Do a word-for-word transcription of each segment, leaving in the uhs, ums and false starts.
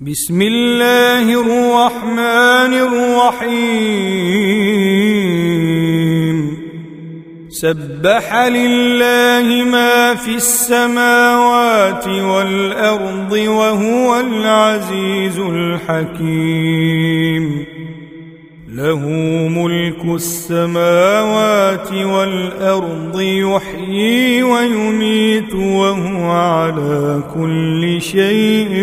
بسم الله الرحمن الرحيم سبح لله ما في السماوات والأرض وهو العزيز الحكيم له ملك السماوات والأرض يحيي ويميت وهو على كل شيء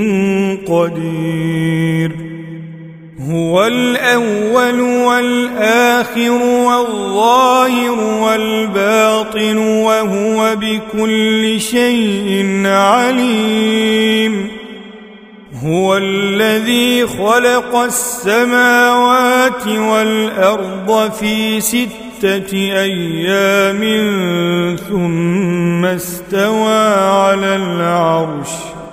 قدير هو الأول والآخر والظاهر والباطن وهو بكل شيء عليم هو الذي خلق السماوات والأرض في ستة أيام ثم استوى على العرش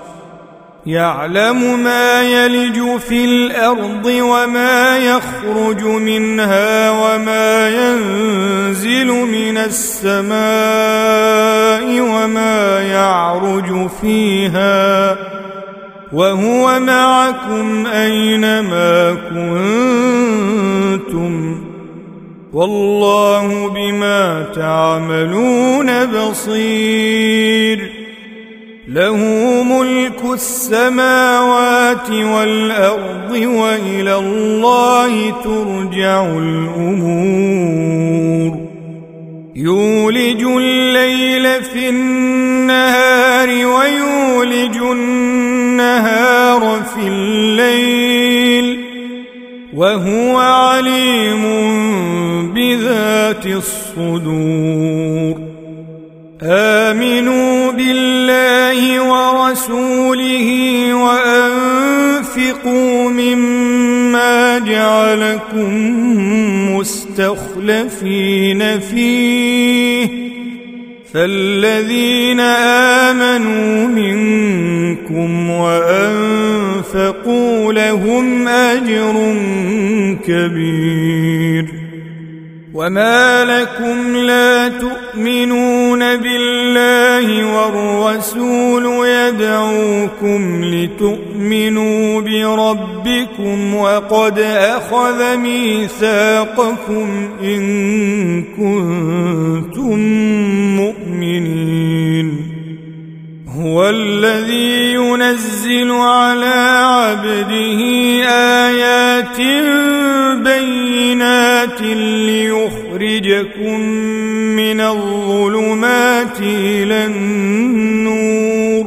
يعلم ما يلج في الأرض وما يخرج منها وما ينزل من السماء وما يعرج فيها وهو معكم أينما كنتم والله بما تعملون بصير له ملك السماوات والأرض وإلى الله ترجع الأمور يولج الليل في النهار ويولج النهار في الليل وهو عليم بذات الصدور آمنوا بالله ورسوله وأنفقوا مما جعلكم مستخلفين فيه فالذين آمنوا منكم وأنفقوا لهم أجر كبير وما لكم لا تؤمنون بالله والرسول يدعوكم لتؤمنوا بربكم وقد أخذ ميثاقكم إن كنتم مؤمنين هو الذي ينزل على عبده آيات بينات ليخرجكم من الظلمات إلى النور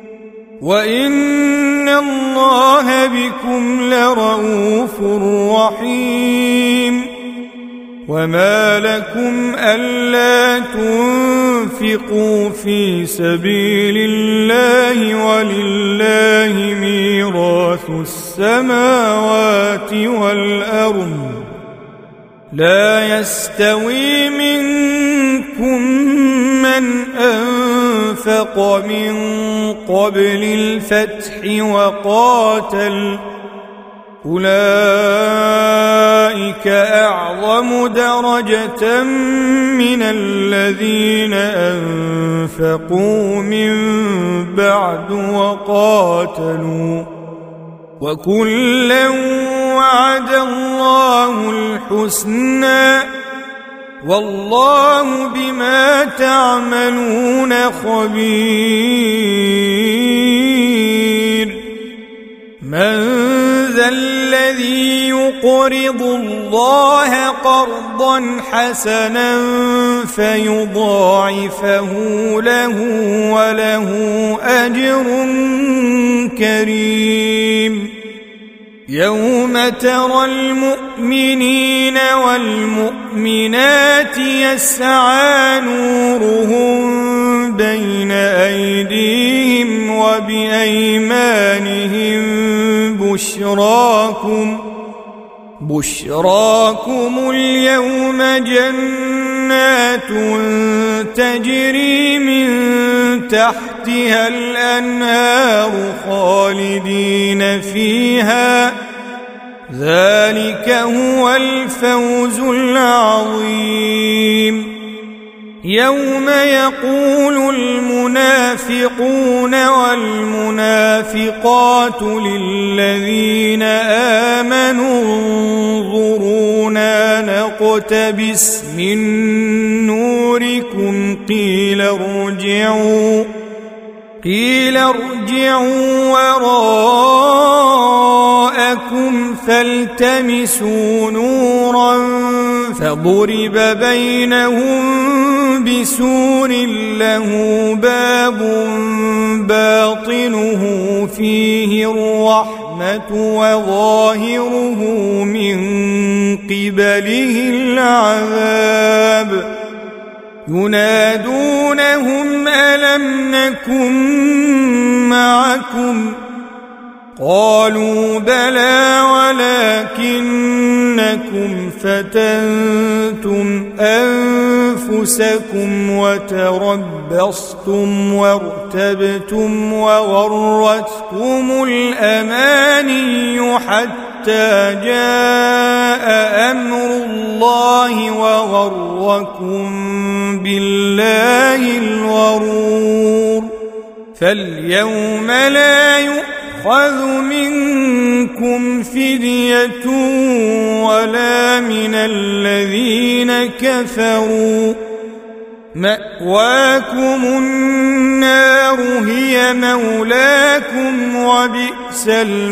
وإن الله بكم لرءوف رحيم وما لكم ألا تنفقوا في سبيل الله ولله ميراث السماوات والأرض لا يستوي منكم من أنفق من قبل الفتح وقاتل أولئك أعظم درجة من الذين أنفقوا من بعد وقاتلوا وكلا وعد الله الحسنى والله بما تعملون خبير من ذا الذي يقرض الله قرضا حسنا فيضاعفه له وله أجر كريم يوم ترى المؤمنين والمؤمنات يسعى نورهم بين أيديهم وبأيمانهم بشراكم بشراكم اليوم جنات تجري من تحتها الأنهار خالدين فيها ذلك هو الفوز العظيم يوم يقول المنافقون والمنافقون والنافقات للذين آمنوا انظرونا نقتبس من نوركم قيل ارجعوا قيل ارجعوا وراءكم فالتمسوا نورا فضرب بينهم بسور له باب باطنه فيه الرحمة وظاهره من قبله العذاب ينادونهم ألم نكن معكم قالوا بلى ولكنكم فتنتم أنفسكم وتربصتم وارتبتم وغرتكم الأماني حتى جاء أمر الله وغركم بالله الغرور فاليوم لا يؤخذ منكم فدية ولا من الذين كفروا مأواكم النار هي مولاكم وبئس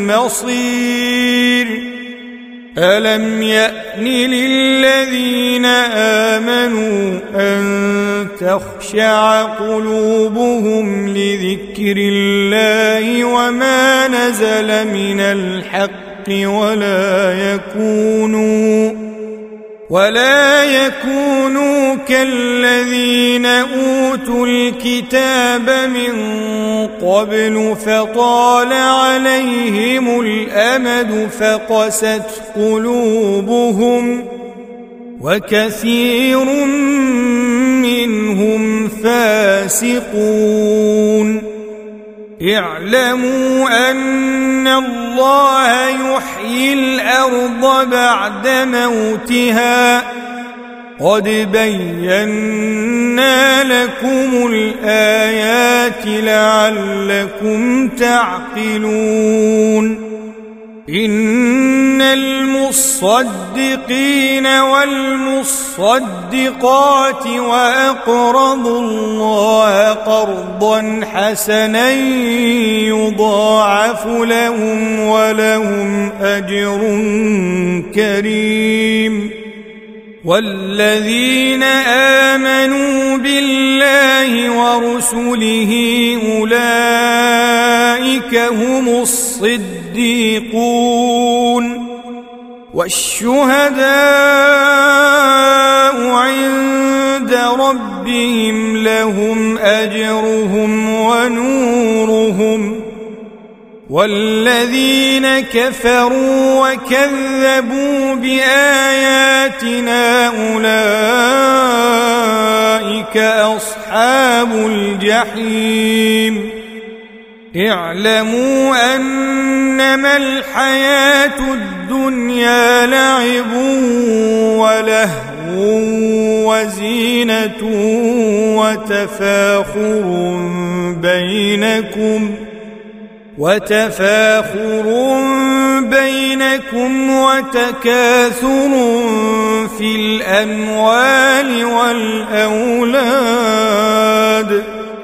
المصير ألم يأن للذين آمنوا أن تخشع قلوبهم لذكر الله وما نزل من الحق ولا يكونوا ولا يكونوا كالذين أوتوا الكتاب من قبل فطال عليهم الأمد فقست قلوبهم وكثير منهم فاسقون اعلموا أن الله يحيي الأرض بعد موتها قد بينا لكم الآيات لعلكم تعقلون إن المصدقين والمصدقات وأقرضوا الله قرضا حسنا يضاعف لهم ولهم أجر كريم والذين آمنوا بالله ورسله أولئك هم الصديقون والشهداء عند ربهم لهم أجرهم ونورهم والذين كفروا وكذبوا بآياتنا أولئك أصحاب الجحيم اعلموا أنما الحياة الدنيا لعب ولهو وزينة وتفاخر بينكم وتفاخر بينكم وتكاثر في الأموال والأولاد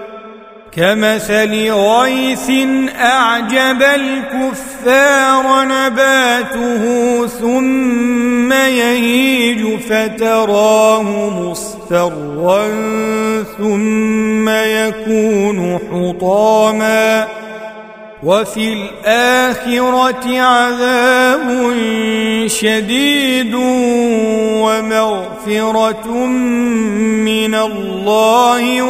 كمثل غيث أعجب الكفار نباته ثم يهيج فتراه مصفرا ثم يكون حطاما وفي الآخرة عذاب شديد ومغفرة من الله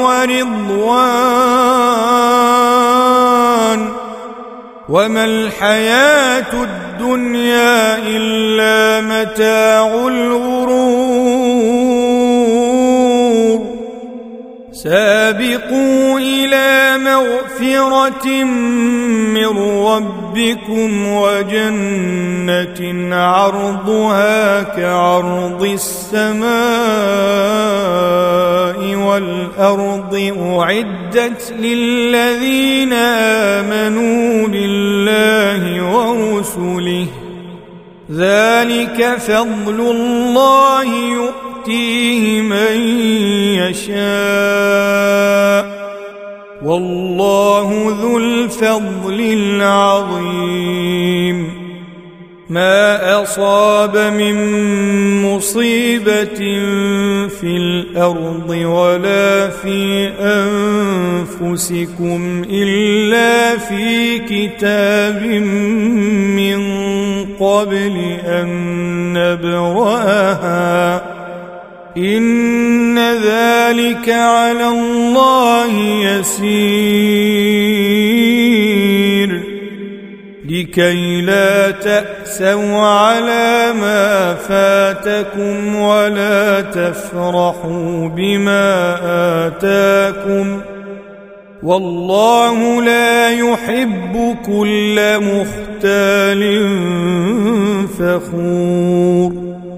ورضوان وما الحياة الدنيا إلا متاع الغرور سابقوا إلى مغفرة من ربكم وجنة عرضها كعرض السماء والأرض أعدت للذين آمنوا ورسله ذلك فضل الله يؤتيه من يشاء والله ذو الفضل العظيم ما أصاب من مصيبة في الأرض ولا في أنفسكم إلا في كتاب من قبل أن نبرأها إن ذلك على الله يسير لكي لا تأسوا على ما فاتكم ولا تفرحوا بما آتاكم والله لا يحب كل مختال فخور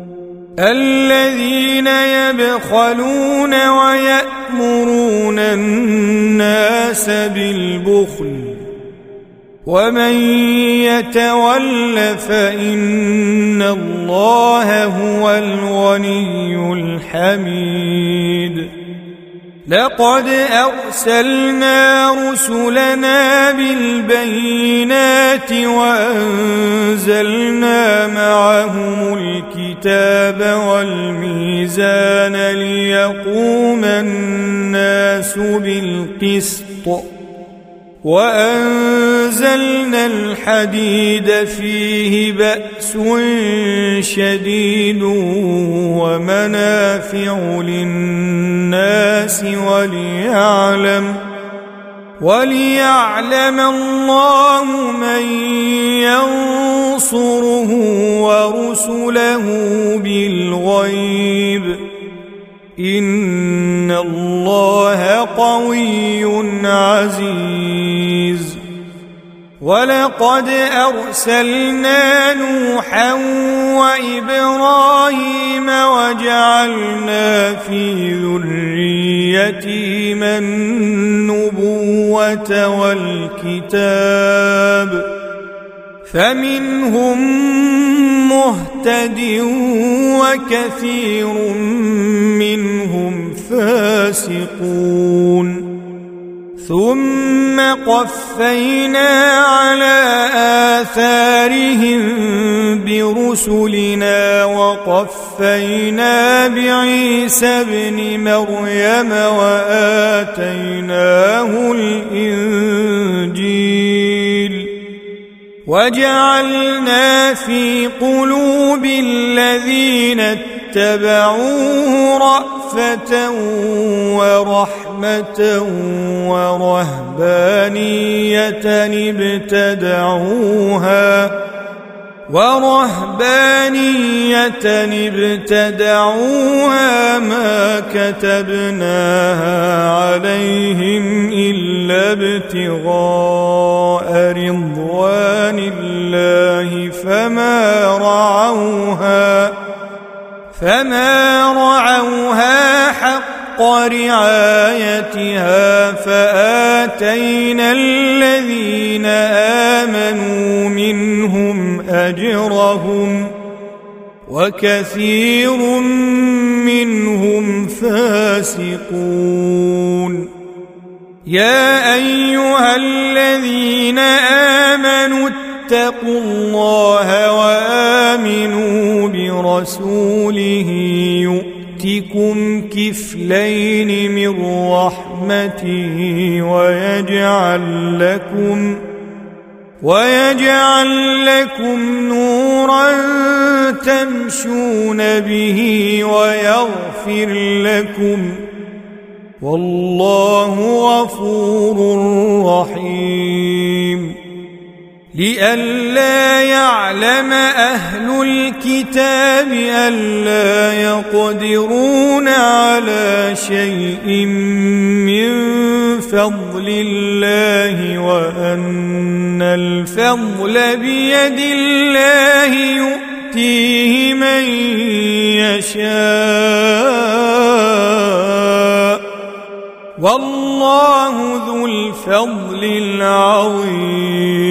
الذين يبخلون ويأمرون الناس بالبخل ومن يتول فإن الله هو الغني الحميد لقد أرسلنا رسلنا بالبينات وأنزلنا معهم الكتاب والميزان ليقوم الناس بالقسط وأنزلنا الحديد فيه بأس شديد ومنافع للناس وليعلم وليعلم الله من ينصره ورسله بالغيب إن الله قوي عزيز ولقد أرسلنا نوحا وإبراهيم وجعلنا في ذريتهما النبوة والكتاب فمنهم مهتد وكثير منهم فاسقون ثم قفينا على آثارهم برسلنا وقفينا بعيسى ابن مريم وآتيناه الإنجيل وجعلنا في قلوب الذين اتبعوه رأفة ورحمة ورهبانية ابتدعوها ورهبانية ابتدعوها ما كتبناها عليهم إلا ابتغاء رضوان الله فما رعوها فما رعوها حق رعايتها فآتينا الذين آمنوا منهم أجرهم وكثير منهم فاسقون يا أيها الذين آمنوا اتقوا الله وآمنوا برسوله يؤتكم كفلين من رحمته ويجعل لكم ويجعل لكم نورا تمشون به ويغفر لكم والله غفور رحيم لئلا يعلم أهل الكتاب ألا يقدرون على شيء من فضل الله وأن الفضل بيد الله يؤتيه من يشاء والله ذو الفضل العظيم